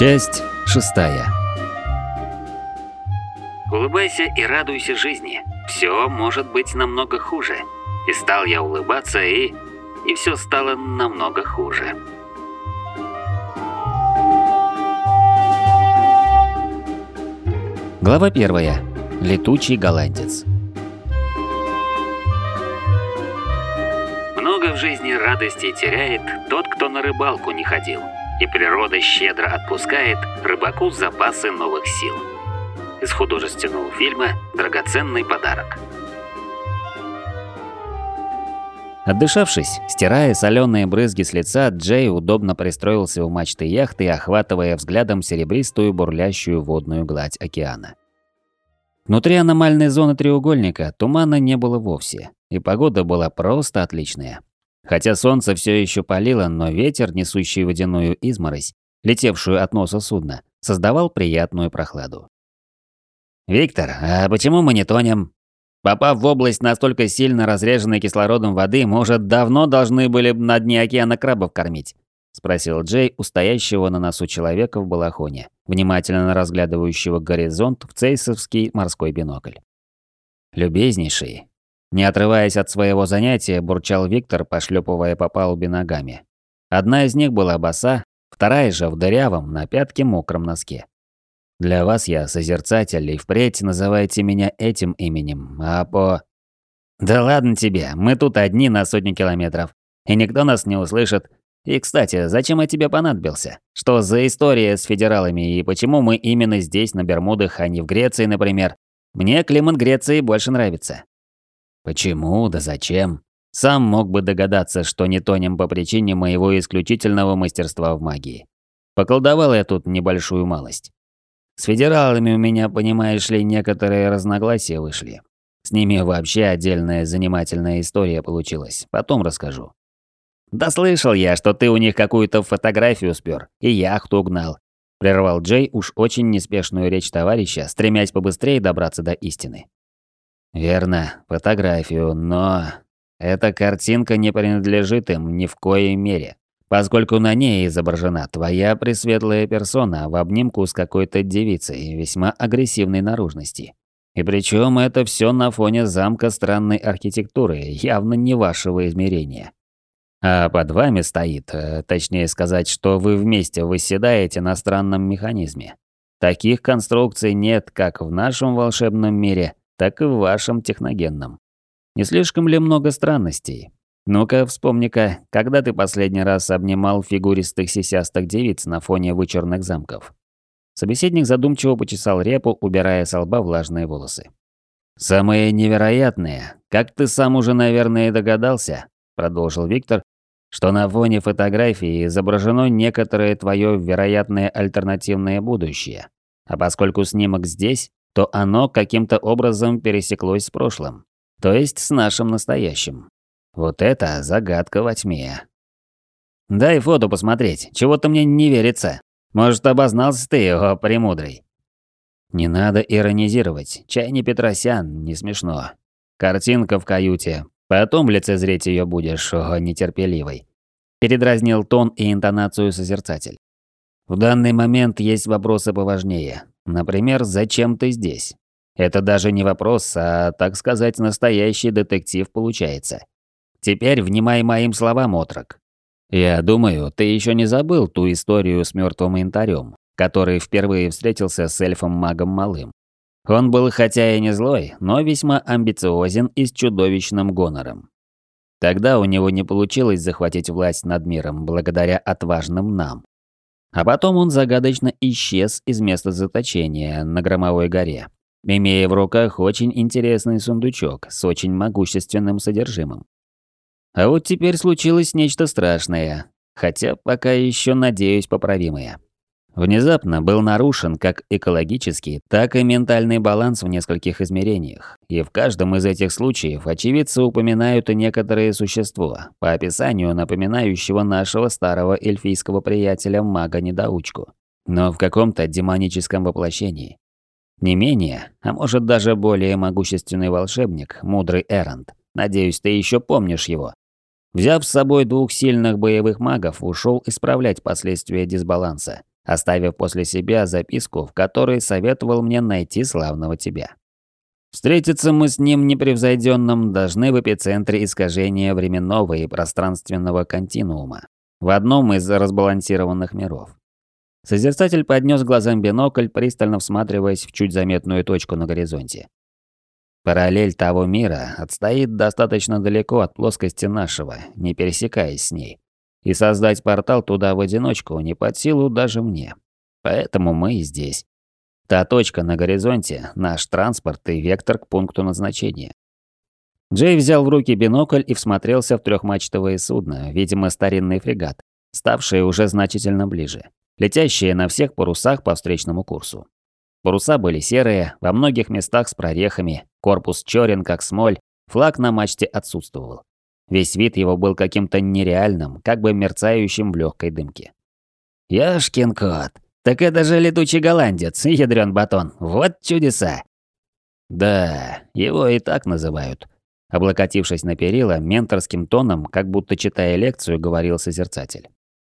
Часть 6. Улыбайся и радуйся жизни. Все может быть намного хуже. И стал я улыбаться, и все стало намного хуже. Глава 1. Летучий голландец. Много в жизни радости теряет тот, кто на рыбалку не ходил. И природа щедро отпускает рыбаку запасы новых сил. Из художественного фильма «Драгоценный подарок». Отдышавшись, стирая соленые брызги с лица, Джей удобно пристроился у мачты яхты, охватывая взглядом серебристую бурлящую водную гладь океана. Внутри аномальной зоны треугольника тумана не было вовсе, и погода была просто отличная. Хотя солнце все еще палило, но ветер, несущий водяную изморозь, летевшую от носа судна, создавал приятную прохладу. «Виктор, а почему мы не тонем? Попав в область настолько сильно разреженной кислородом воды, мы уже давно должны были на дне океана крабов кормить», – спросил Джей у стоящего на носу человека в балахоне, внимательно разглядывающего горизонт в цейсовский морской бинокль. «Любезнейший». Не отрываясь от своего занятия, бурчал Виктор, пошлепывая по палубе ногами. Одна из них была боса, вторая же в дырявом, на пятке мокром носке. «Для вас я созерцатель, и впредь называйте меня этим именем, а по...» «Да ладно тебе, мы тут одни на сотню километров, и никто нас не услышит. И, кстати, зачем я тебе понадобился? Что за история с федералами, и почему мы именно здесь, на Бермудах, а не в Греции, например? Мне климат Греции больше нравится». «Почему? Да зачем? Сам мог бы догадаться, что не тонем по причине моего исключительного мастерства в магии. Поколдовал я тут небольшую малость. С федералами у меня, понимаешь ли, некоторые разногласия вышли. С ними вообще отдельная занимательная история получилась, потом расскажу». «Да слышал я, что ты у них какую-то фотографию спер и яхту угнал», – прервал Джей уж очень неспешную речь товарища, стремясь побыстрее добраться до истины. «Верно, фотографию, но эта картинка не принадлежит им ни в коей мере, поскольку на ней изображена твоя пресветлая персона в обнимку с какой-то девицей весьма агрессивной наружности. И причем это все на фоне замка странной архитектуры, явно не вашего измерения. А под вами стоит, точнее сказать, что вы вместе восседаете на странном механизме. Таких конструкций нет как в нашем волшебном мире, так и в вашем техногенном. Не слишком ли много странностей? Ну-ка, вспомни-ка, когда ты последний раз обнимал фигуристых сисястых девиц на фоне вычурных замков?» Собеседник задумчиво почесал репу, убирая со лба влажные волосы. «Самое невероятное, как ты сам уже, наверное, и догадался», – продолжил Виктор, «что на фоне фотографии изображено некоторое твое вероятное альтернативное будущее. А поскольку снимок здесь, то оно каким-то образом пересеклось с прошлым, то есть с нашим настоящим. Вот это загадка во тьме. Дай фото посмотреть, чего-то мне не верится. Может, обознался ты, о премудрый?» «Не надо иронизировать, чай не Петросян, не смешно. Картинка в каюте, потом лицезреть ее будешь, о нетерпеливый», передразнил тон и интонацию созерцатель. «В данный момент есть вопросы поважнее. Например, зачем ты здесь? Это даже не вопрос, а, так сказать, настоящий детектив получается. Теперь внимай моим словам, отрок. Я думаю, ты еще не забыл ту историю с мертвым янтарем, который впервые встретился с эльфом-магом Малым. Он был хотя и не злой, но весьма амбициозен и с чудовищным гонором. Тогда у него не получилось захватить власть над миром благодаря отважным нам. А потом он загадочно исчез из места заточения на Громовой горе, имея в руках очень интересный сундучок с очень могущественным содержимым. А вот теперь случилось нечто страшное, хотя пока еще, надеюсь, поправимое. Внезапно был нарушен как экологический, так и ментальный баланс в нескольких измерениях, и в каждом из этих случаев очевидцы упоминают и некоторое существо, по описанию напоминающего нашего старого эльфийского приятеля мага-недоучку, но в каком-то демоническом воплощении. Не менее, а может даже более могущественный волшебник, мудрый Эрант, надеюсь, ты еще помнишь его, взяв с собой 2 сильных боевых магов, ушел исправлять последствия дисбаланса оставив после себя записку, в которой советовал мне найти славного тебя. Встретиться мы с ним непревзойденным должны в эпицентре искажения временного и пространственного континуума, в одном из разбалансированных миров. Созерцатель поднес глазам бинокль, пристально всматриваясь в чуть заметную точку на горизонте. Параллель того мира отстоит достаточно далеко от плоскости нашего, не пересекаясь с ней. И создать портал туда в одиночку не под силу даже мне. Поэтому мы и здесь. Та точка на горизонте – наш транспорт и вектор к пункту назначения. Джей взял в руки бинокль и всмотрелся в трехмачтовое судно, видимо, старинный фрегат, ставший уже значительно ближе, летящие на всех парусах по встречному курсу. Паруса были серые, во многих местах с прорехами, корпус черен, как смоль, флаг на мачте отсутствовал. Весь вид его был каким-то нереальным, как бы мерцающим в легкой дымке. «Ёшкин кот! Так это же летучий голландец, ядрён батон, вот чудеса!» «Да, его и так называют». Облокотившись на перила, менторским тоном, как будто читая лекцию, говорил созерцатель.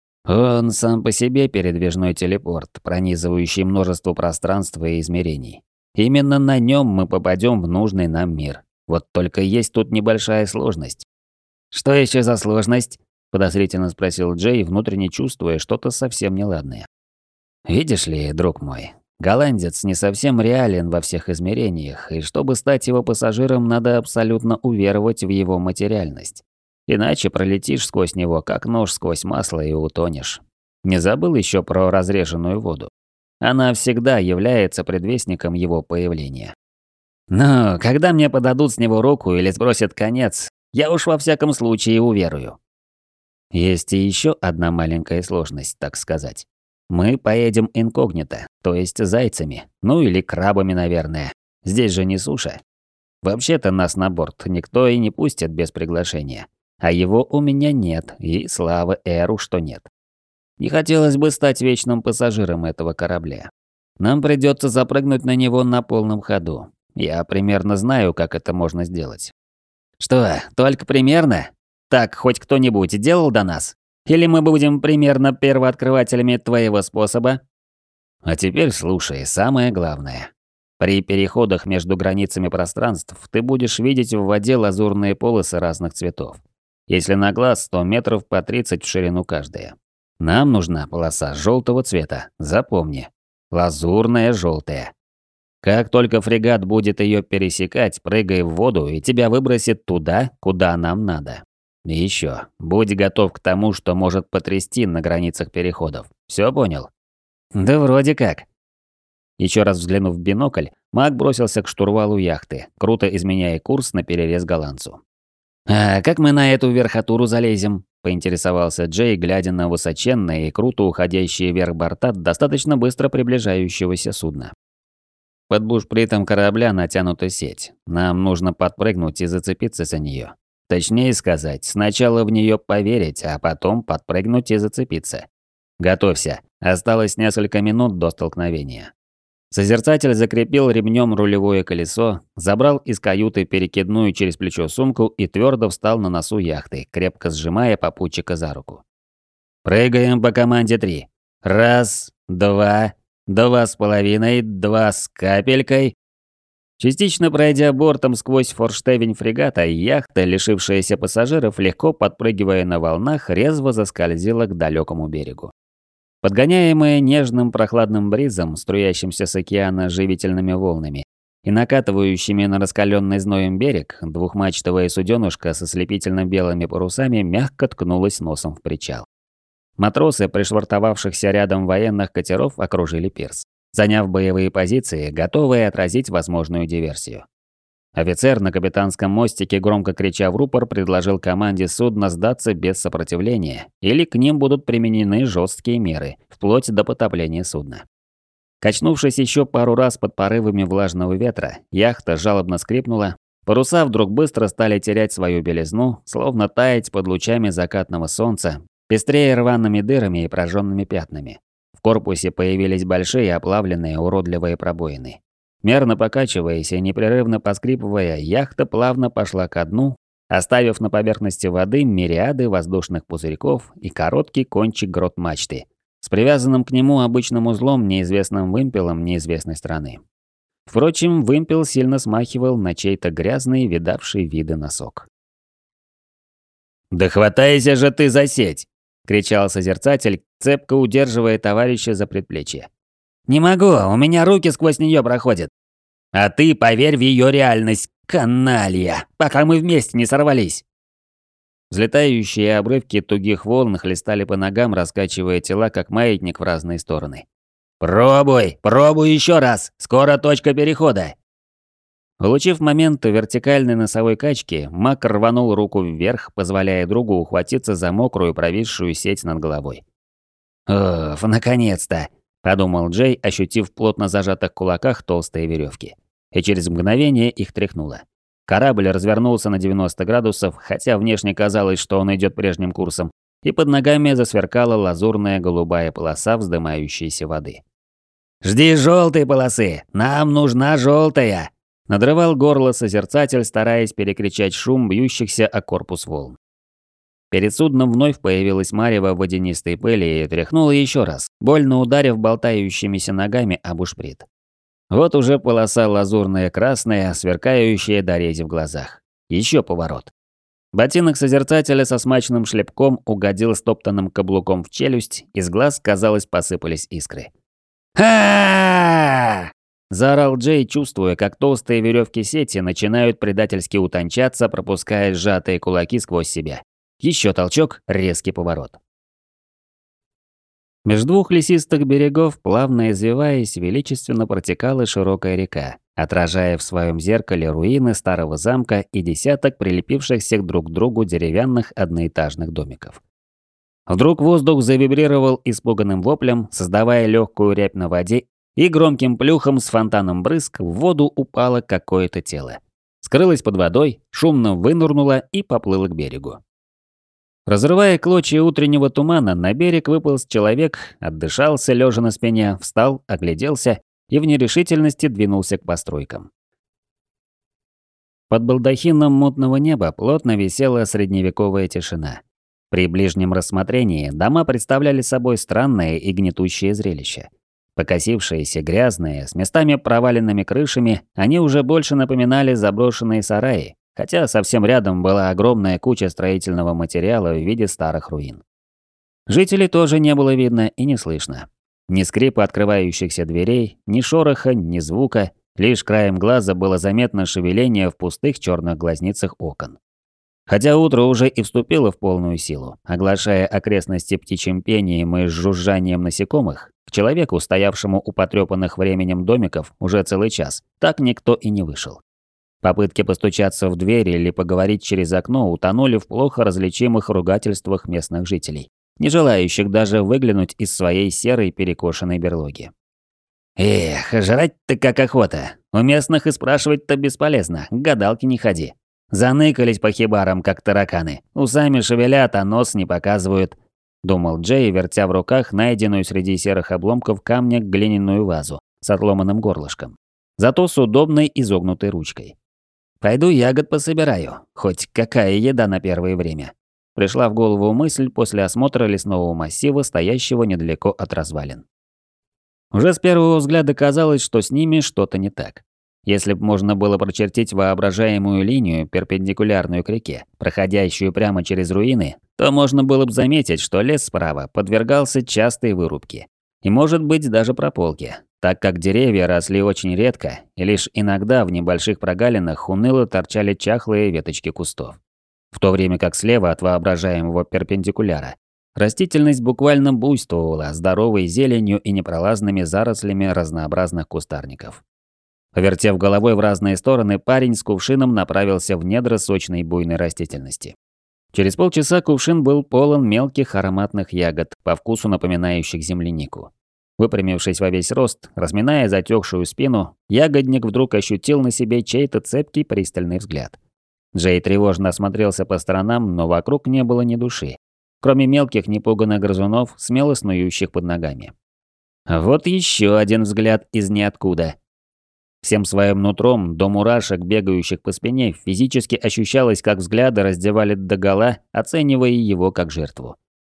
Он сам по себе передвижной телепорт, пронизывающий множество пространств и измерений. Именно на нем мы попадем в нужный нам мир. Вот только есть тут небольшая сложность. «Что еще за сложность?» – подозрительно спросил Джей, внутренне чувствуя что-то совсем неладное. «Видишь ли, друг мой, голландец не совсем реален во всех измерениях, и чтобы стать его пассажиром, надо абсолютно уверовать в его материальность. Иначе пролетишь сквозь него, как нож сквозь масло, и утонешь. Не забыл еще про разреженную воду? Она всегда является предвестником его появления. Но когда мне подадут с него руку или сбросят конец, я уж во всяком случае уверую. Есть и еще одна маленькая сложность, так сказать. Мы поедем инкогнито, то есть зайцами, ну или крабами, наверное. Здесь же не суша. Вообще-то нас на борт никто и не пустит без приглашения. А его у меня нет, и слава Эру, что нет. Не хотелось бы стать вечным пассажиром этого корабля. Нам придется запрыгнуть на него на полном ходу. Я примерно знаю, как это можно сделать. Что, только примерно? Так хоть кто-нибудь делал до нас? Или мы будем примерно первооткрывателями твоего способа? А теперь слушай, самое главное. При переходах между границами пространств ты будешь видеть в воде лазурные полосы разных цветов. Если на глаз, то метров по 30 в ширину каждая. Нам нужна полоса желтого цвета, запомни. Лазурная желтая. Как только фрегат будет ее пересекать, прыгай в воду и тебя выбросит туда, куда нам надо. И еще, будь готов к тому, что может потрясти на границах переходов. Все понял? Да вроде как. Еще раз взглянув в бинокль, маг бросился к штурвалу яхты, круто изменяя курс на перерез голландцу. «А как мы на эту верхотуру залезем?» – поинтересовался Джей, глядя на высоченные и круто уходящие вверх борта достаточно быстро приближающегося судна. Под бушпритом корабля натянута сеть. Нам нужно подпрыгнуть и зацепиться за нее. Точнее сказать, сначала в нее поверить, а потом подпрыгнуть и зацепиться. Готовься. Осталось несколько минут до столкновения. Созерцатель закрепил ремнем рулевое колесо, забрал из каюты перекидную через плечо сумку и твердо встал на носу яхты, крепко сжимая попутчика за руку. «Прыгаем по команде 3. 1, 2, 2,5, 2 с капелькой». Частично пройдя бортом сквозь форштевень фрегата, яхта, лишившаяся пассажиров, легко подпрыгивая на волнах, резво заскользила к далекому берегу. Подгоняемая нежным прохладным бризом, струящимся с океана живительными волнами и накатывающими на раскаленный зноем берег, двухмачтовая суденушка со слепительно-белыми парусами мягко ткнулась носом в причал. Матросы, пришвартовавшихся рядом военных катеров, окружили пирс, заняв боевые позиции, готовые отразить возможную диверсию. Офицер на капитанском мостике, громко крича в рупор, предложил команде судна сдаться без сопротивления, или к ним будут применены жесткие меры, вплоть до потопления судна. Качнувшись еще пару раз под порывами влажного ветра, яхта жалобно скрипнула, паруса вдруг быстро стали терять свою белизну, словно таять под лучами закатного солнца, пестрее рваными дырами и прожженными пятнами. В корпусе появились большие оплавленные уродливые пробоины. Мерно покачиваясь и непрерывно поскрипывая, яхта плавно пошла ко дну, оставив на поверхности воды мириады воздушных пузырьков и короткий кончик грот мачты, с привязанным к нему обычным узлом, неизвестным вымпелом неизвестной страны. Впрочем, вымпел сильно смахивал на чей-то грязный, видавший виды носок. «Да хватайся же ты за сеть!» – кричал созерцатель, цепко удерживая товарища за предплечье. «Не могу, у меня руки сквозь нее проходят. А ты поверь в ее реальность, каналья, пока мы вместе не сорвались!» Взлетающие обрывки тугих волн хлестали по ногам, раскачивая тела, как маятник в разные стороны. Пробуй еще раз, скоро точка перехода!» Улучив момент вертикальной носовой качки, маг рванул руку вверх, позволяя другу ухватиться за мокрую провисшую сеть над головой. «Оф, наконец-то!» – подумал Джей, ощутив в плотно зажатых кулаках толстые веревки. И через мгновение их тряхнуло. Корабль развернулся на 90 градусов, хотя внешне казалось, что он идет прежним курсом, и под ногами засверкала лазурная голубая полоса вздымающейся воды. «Жди желтой полосы! Нам нужна желтая!» Надрывал горло созерцатель, стараясь перекричать шум бьющихся о корпус волн. Перед судном вновь появилась марево водянистой пыли и тряхнула еще раз, больно ударив болтающимися ногами об бушприт. Вот уже полоса лазурная красная, сверкающая до рези в глазах. Еще поворот. Ботинок созерцателя со смачным шлепком угодил стоптанным каблуком в челюсть, из глаз, казалось, посыпались искры. «Ха-а-а!» Заорал Джей, чувствуя, как толстые веревки сети начинают предательски утончаться, пропуская сжатые кулаки сквозь себя. Еще толчок, резкий поворот. Между двух лесистых берегов, плавно извиваясь, величественно протекала широкая река, отражая в своем зеркале руины старого замка и десяток прилепившихся друг к другу деревянных одноэтажных домиков. Вдруг воздух завибрировал испуганным воплем, создавая легкую рябь на воде, и громким плюхом с фонтаном брызг в воду упало какое-то тело. Скрылось под водой, шумно вынырнуло и поплыло к берегу. Разрывая клочья утреннего тумана, на берег выполз человек, отдышался, лежа на спине, встал, огляделся и в нерешительности двинулся к постройкам. Под балдахином мутного неба плотно висела средневековая тишина. При ближнем рассмотрении дома представляли собой странное и гнетущее зрелище. Покосившиеся, грязные, с местами проваленными крышами, они уже больше напоминали заброшенные сараи, хотя совсем рядом была огромная куча строительного материала в виде старых руин. Жителей тоже не было видно и не слышно. Ни скрипа открывающихся дверей, ни шороха, ни звука, лишь краем глаза было заметно шевеление в пустых черных глазницах окон. Хотя утро уже и вступило в полную силу, оглашая окрестности птичьим пением и жужжанием насекомых, к человеку, стоявшему у потрёпанных временем домиков уже целый час, так никто и не вышел. Попытки постучаться в дверь или поговорить через окно утонули в плохо различимых ругательствах местных жителей, не желающих даже выглянуть из своей серой перекошенной берлоги. «Эх, жрать-то как охота. У местных и спрашивать-то бесполезно, к гадалке не ходи. Заныкались по хибарам, как тараканы. Усами шевелят, а нос не показывают», – думал Джей, вертя в руках найденную среди серых обломков камня глиняную вазу с отломанным горлышком, зато с удобной изогнутой ручкой. «Пойду ягод пособираю, хоть какая еда на первое время». Пришла в голову мысль после осмотра лесного массива, стоящего недалеко от развалин. Уже с первого взгляда казалось, что с ними что-то не так. Если б можно было прочертить воображаемую линию, перпендикулярную к реке, проходящую прямо через руины, то можно было бы заметить, что лес справа подвергался частой вырубке. И, может быть, даже прополке, так как деревья росли очень редко, и лишь иногда в небольших прогалинах уныло торчали чахлые веточки кустов. В то время как слева от воображаемого перпендикуляра растительность буквально буйствовала здоровой зеленью и непролазными зарослями разнообразных кустарников. Повертев головой в разные стороны, парень с кувшином направился в недра сочной буйной растительности. Через полчаса кувшин был полон мелких ароматных ягод, по вкусу напоминающих землянику. Выпрямившись во весь рост, разминая затекшую спину, ягодник вдруг ощутил на себе чей-то цепкий пристальный взгляд. Джей тревожно осмотрелся по сторонам, но вокруг не было ни души, кроме мелких непуганных грызунов, смело снующих под ногами. Вот еще один взгляд из ниоткуда. Всем своим нутром до мурашек, бегающих по спине, физически ощущалось, как взгляды раздевали догола, оценивая его как жертву.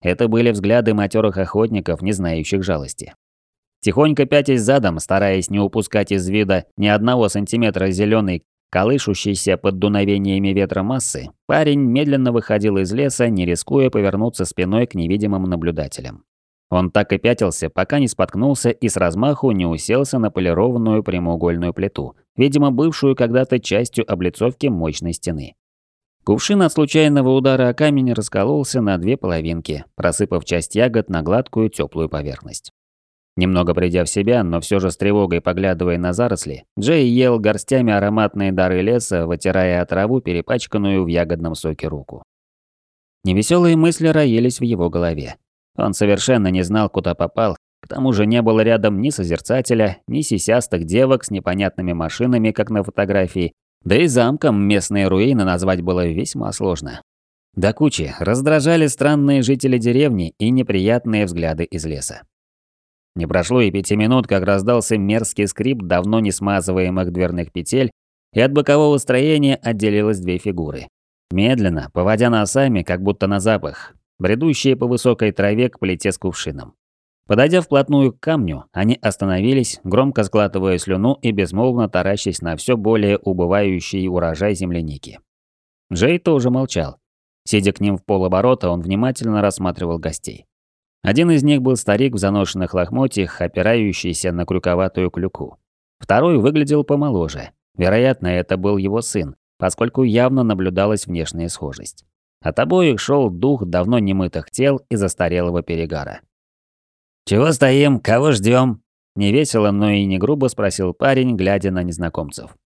это были взгляды матерых охотников, не знающих жалости. Тихонько пятясь задом, стараясь не упускать из вида ни одного сантиметра зеленой, колышущейся под дуновениями ветра массы, парень медленно выходил из леса, не рискуя повернуться спиной к невидимым наблюдателям. Он так и пятился, пока не споткнулся и с размаху не уселся на полированную прямоугольную плиту, видимо, бывшую когда-то частью облицовки мощной стены. Кувшин от случайного удара о камень раскололся на две половинки, просыпав часть ягод на гладкую теплую поверхность. Немного придя в себя, но все же с тревогой поглядывая на заросли, Джей ел горстями ароматные дары леса, вытирая от траву перепачканную в ягодном соке руку. Невеселые мысли роились в его голове. Он совершенно не знал, куда попал, к тому же не было рядом ни созерцателя, ни сисястых девок с непонятными машинами, как на фотографии, да и замком местные руины назвать было весьма сложно. До кучи раздражали странные жители деревни и неприятные взгляды из леса. Не прошло и 5 минут, как раздался мерзкий скрип давно не смазываемых дверных петель, и от бокового строения отделилось две фигуры. Медленно, поводя носами, как будто на запах, бредущие по высокой траве к плите с кувшином. Подойдя вплотную к камню, они остановились, громко сглатывая слюну и безмолвно таращась на все более убывающий урожай земляники. Джей тоже молчал. Сидя к ним в полоборота, он внимательно рассматривал гостей. Один из них был старик в заношенных лохмотьях, опирающийся на крюковатую клюку. Второй выглядел помоложе. Вероятно, это был его сын, поскольку явно наблюдалась внешняя схожесть. От обоих шел дух давно немытых тел и застарелого перегара. «Чего стоим? Кого ждем?» Невесело, но и не грубо спросил парень, глядя на незнакомцев.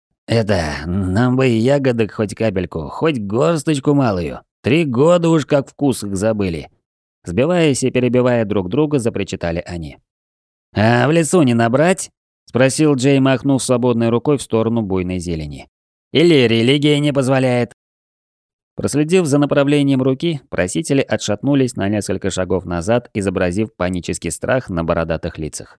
Нам бы и ягодок хоть капельку, хоть горсточку малую. 3 года уж как вкус их забыли». Сбиваясь и перебивая друг друга, запричитали они. «А в лесу не набрать?» – спросил Джей, махнув свободной рукой в сторону буйной зелени. «Или религия не позволяет?» Проследив за направлением руки, просители отшатнулись на несколько шагов назад, изобразив панический страх на бородатых лицах.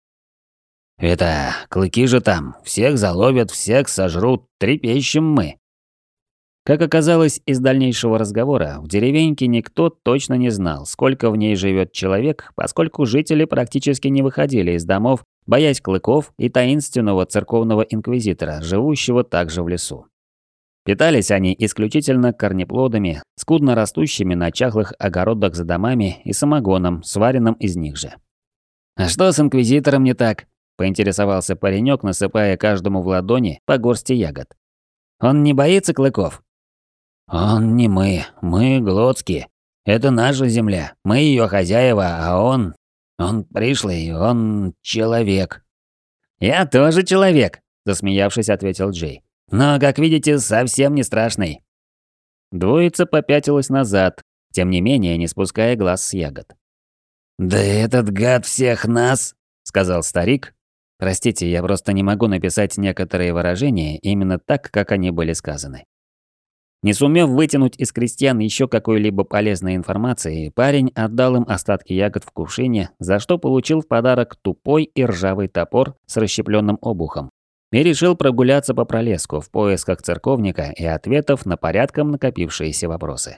Клыки же там, всех заловят, всех сожрут, трепещем мы». Как оказалось из дальнейшего разговора, в деревеньке никто точно не знал, сколько в ней живет человек, поскольку жители практически не выходили из домов, боясь клыков и таинственного церковного инквизитора, живущего также в лесу. Питались они исключительно корнеплодами, скудно растущими на чахлых огородах за домами и самогоном, сваренным из них же. «А что с инквизитором не так?» – поинтересовался паренек, насыпая каждому в ладони по горсти ягод. «Он не боится клыков?» «Он не мы глотские. Это наша земля, мы ее хозяева, а он пришлый, он человек». «Я тоже человек», – засмеявшись, ответил Джей. «Но, как видите, совсем не страшный». Двоица попятилась назад, тем не менее не спуская глаз с ягод. «Да этот гад всех нас», – сказал старик. Простите, я просто не могу написать некоторые выражения именно так, как они были сказаны. Не сумев вытянуть из крестьян еще какой-либо полезной информации, парень отдал им остатки ягод в кувшине, за что получил в подарок тупой и ржавый топор с расщепленным обухом, и решил прогуляться по пролеску в поисках церковника и ответов на порядком накопившиеся вопросы.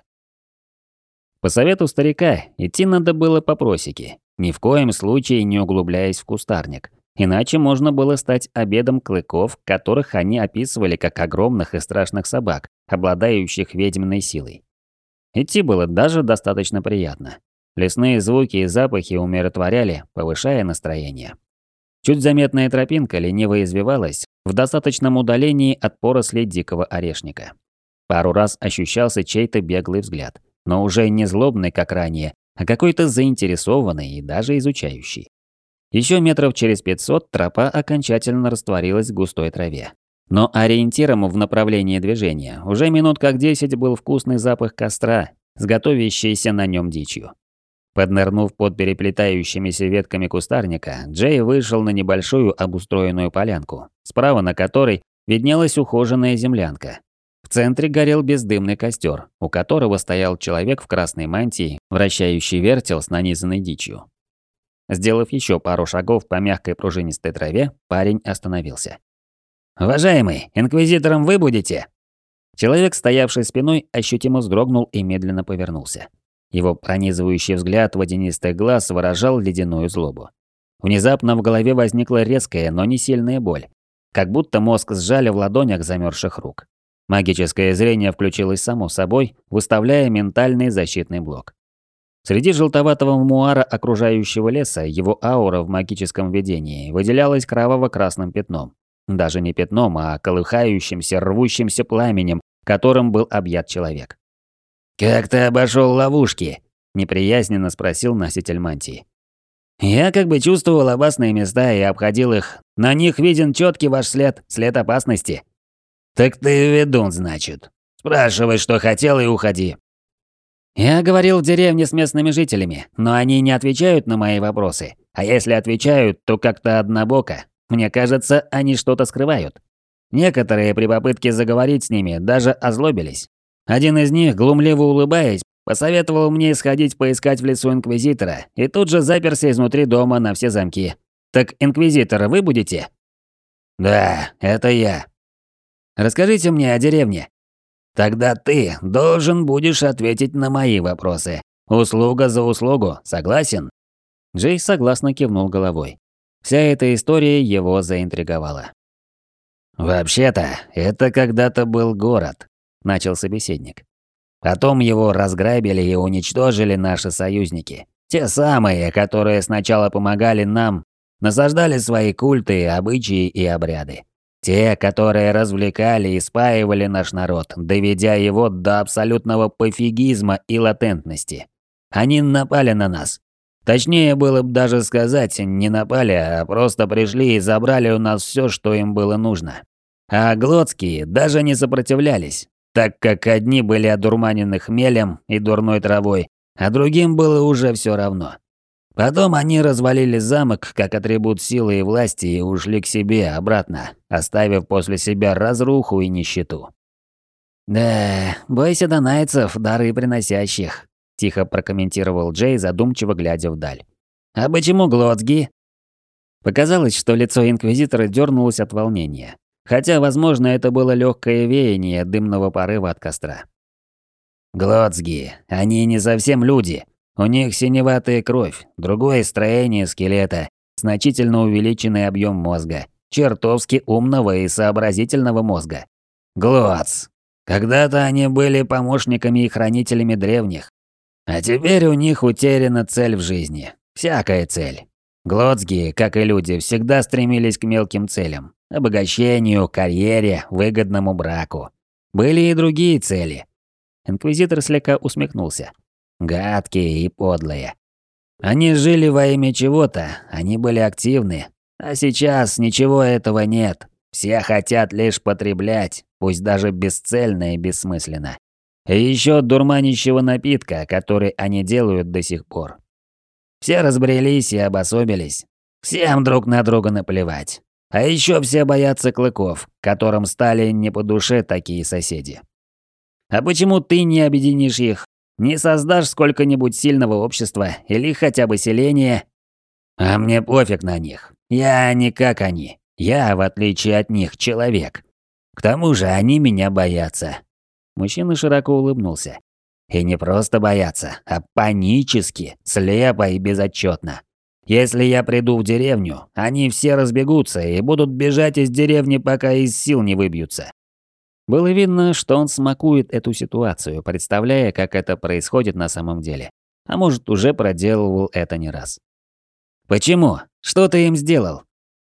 По совету старика, идти надо было по просеке, ни в коем случае не углубляясь в кустарник. Иначе можно было стать обедом клыков, которых они описывали как огромных и страшных собак, обладающих ведьминой силой. Идти было даже достаточно приятно. Лесные звуки и запахи умиротворяли, повышая настроение. Чуть заметная тропинка лениво извивалась в достаточном удалении от порослей дикого орешника. Пару раз ощущался чей-то беглый взгляд, но уже не злобный, как ранее, а какой-то заинтересованный и даже изучающий. Еще метров через 500 тропа окончательно растворилась в густой траве. Но ориентиром в направлении движения уже минут как 10 был вкусный запах костра с готовящейся на нем дичью. Поднырнув под переплетающимися ветками кустарника, Джей вышел на небольшую обустроенную полянку, справа на которой виднелась ухоженная землянка. В центре горел бездымный костер, у которого стоял человек в красной мантии, вращающий вертел с нанизанной дичью. Сделав еще пару шагов по мягкой пружинистой траве, парень остановился. «Уважаемый, инквизитором вы будете?» Человек, стоявший спиной, ощутимо вздрогнул и медленно повернулся. Его пронизывающий взгляд водянистых глаз выражал ледяную злобу. Внезапно в голове возникла резкая, но не сильная боль. Как будто мозг сжали в ладонях замерзших рук. Магическое зрение включилось само собой, выставляя ментальный защитный блок. Среди желтоватого муара окружающего леса его аура в магическом видении выделялась кроваво-красным пятном. Даже не пятном, а колыхающимся, рвущимся пламенем, которым был объят человек. «Как ты обошел ловушки?» – неприязненно спросил носитель мантии. «Я как бы чувствовал опасные места и обходил их. На них виден четкий ваш след опасности». «Так ты ведун, значит. Спрашивай, что хотел, и уходи». «Я говорил в деревне с местными жителями, но они не отвечают на мои вопросы. А если отвечают, то как-то однобоко. Мне кажется, они что-то скрывают. Некоторые при попытке заговорить с ними даже озлобились. Один из них, глумливо улыбаясь, посоветовал мне сходить поискать в лесу инквизитора и тут же заперся изнутри дома на все замки. Так инквизитора вы будете?» «Да, это я». «Расскажите мне о деревне». «Тогда ты должен будешь ответить на мои вопросы. Услуга за услугу, согласен?» Джей согласно кивнул головой. Вся эта история его заинтриговала. «Вообще-то, это когда-то был город», – начал собеседник. «Потом его разграбили и уничтожили наши союзники. Те самые, которые сначала помогали нам, насаждали свои культы, обычаи и обряды. Те, которые развлекали и спаивали наш народ, доведя его до абсолютного пофигизма и латентности. Они напали на нас. Точнее было бы даже сказать, не напали, а просто пришли и забрали у нас все, что им было нужно. А глотские даже не сопротивлялись, так как одни были одурманены хмелем и дурной травой, а другим было уже все равно. Потом они развалили замок как атрибут силы и власти и ушли к себе обратно, оставив после себя разруху и нищету. «Да, бойся донайцев, дары приносящих», – тихо прокомментировал Джей, задумчиво глядя вдаль. «А почему глотсги?» Показалось, что лицо инквизитора дернулось от волнения, хотя, возможно, это было легкое веяние дымного порыва от костра. «Глотсги, они не совсем люди. У них синеватая кровь, другое строение скелета, значительно увеличенный объем мозга, чертовски умного и сообразительного мозга. Глотс. Когда-то они были помощниками и хранителями древних. А теперь у них утеряна цель в жизни. Всякая цель. Глотсги, как и люди, всегда стремились к мелким целям. Обогащению, карьере, выгодному браку. Были и другие цели. Инквизитор слегка усмехнулся. Гадкие и подлые. Они жили во имя чего-то, они были активны. А сейчас ничего этого нет. Все хотят лишь потреблять, пусть даже бесцельно и бессмысленно. И еще дурманящего напитка, который они делают до сих пор. Все разбрелись и обособились. Всем друг на друга наплевать. А еще все боятся клыков, которым стали не по душе такие соседи. А почему ты не объединишь их? Не создашь сколько-нибудь сильного общества или хотя бы селения? А мне пофиг на них. Я не как они. Я, в отличие от них, человек. К тому же они меня боятся. Мужчина широко улыбнулся. И не просто боятся, а панически, слепо и безотчетно. Если я приду в деревню, они все разбегутся и будут бежать из деревни, пока из сил не выбьются. Было видно, что он смакует эту ситуацию, представляя, как это происходит на самом деле. А может, уже проделывал это не раз. «Почему? Что ты им сделал?»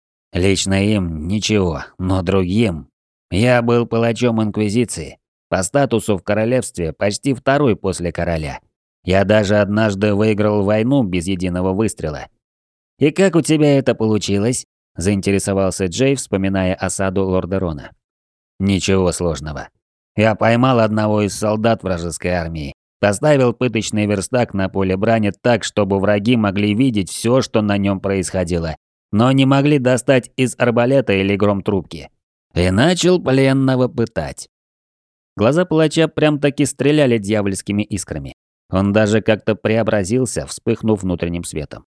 «Лично им ничего, но другим. Я был палачом Инквизиции. По статусу в королевстве почти второй после короля. Я даже однажды выиграл войну без единого выстрела». «И как у тебя это получилось?» – заинтересовался Джей, вспоминая осаду Лордерона. «Ничего сложного. Я поймал одного из солдат вражеской армии, поставил пыточный верстак на поле брани так, чтобы враги могли видеть все, что на нем происходило, но не могли достать из арбалета или громтрубки. И начал пленного пытать». Глаза палача прям-таки стреляли дьявольскими искрами. Он даже как-то преобразился, вспыхнув внутренним светом.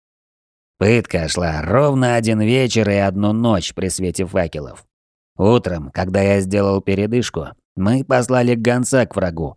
Пытка шла ровно один вечер и одну ночь при свете факелов. Утром, когда я сделал передышку, мы послали гонца к врагу,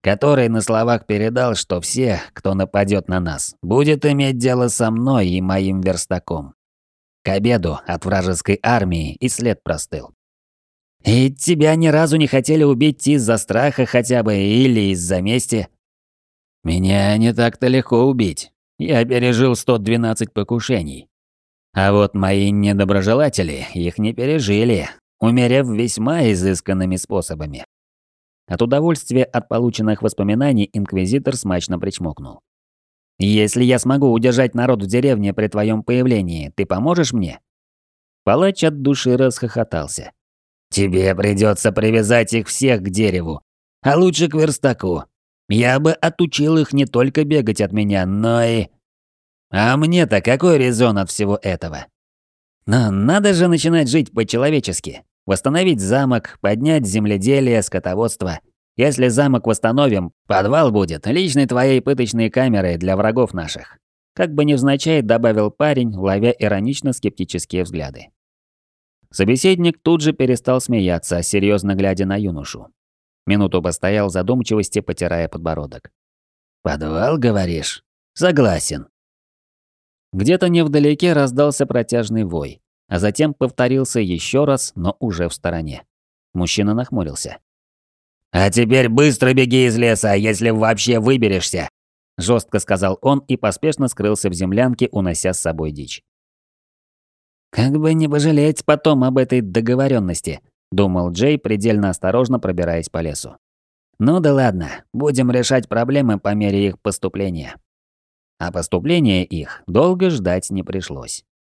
который на словах передал, что все, кто нападет на нас, будет иметь дело со мной и моим верстаком. К обеду от вражеской армии и след простыл. И тебя ни разу не хотели убить из-за страха хотя бы или из-за мести? Меня не так-то легко убить. Я пережил 112 покушений. А вот мои недоброжелатели их не пережили, умерев весьма изысканными способами. От удовольствия от полученных воспоминаний инквизитор смачно причмокнул. «Если я смогу удержать народ в деревне при твоем появлении, ты поможешь мне?» Палач от души расхохотался. «Тебе придется привязать их всех к дереву, а лучше к верстаку. Я бы отучил их не только бегать от меня, но и... А мне-то какой резон от всего этого? Но надо же начинать жить по-человечески. Восстановить замок, поднять земледелие, скотоводство. Если замок восстановим, подвал будет личной твоей пыточной камерой для врагов наших. Как бы невзначай добавил парень, ловя иронично-скептические взгляды. Собеседник тут же перестал смеяться, серьезно глядя на юношу. Минуту постоял в задумчивости, потирая подбородок. «Подвал, говоришь? Согласен». Где-то невдалеке раздался протяжный вой, а затем повторился еще раз, но уже в стороне. Мужчина нахмурился. «А теперь быстро беги из леса, если вообще выберешься!» Жестко сказал он и поспешно скрылся в землянке, унося с собой дичь. «Как бы не пожалеть потом об этой договоренности», — думал Джей, предельно осторожно пробираясь по лесу. «Ну да ладно, будем решать проблемы по мере их поступления». А поступления их долго ждать не пришлось.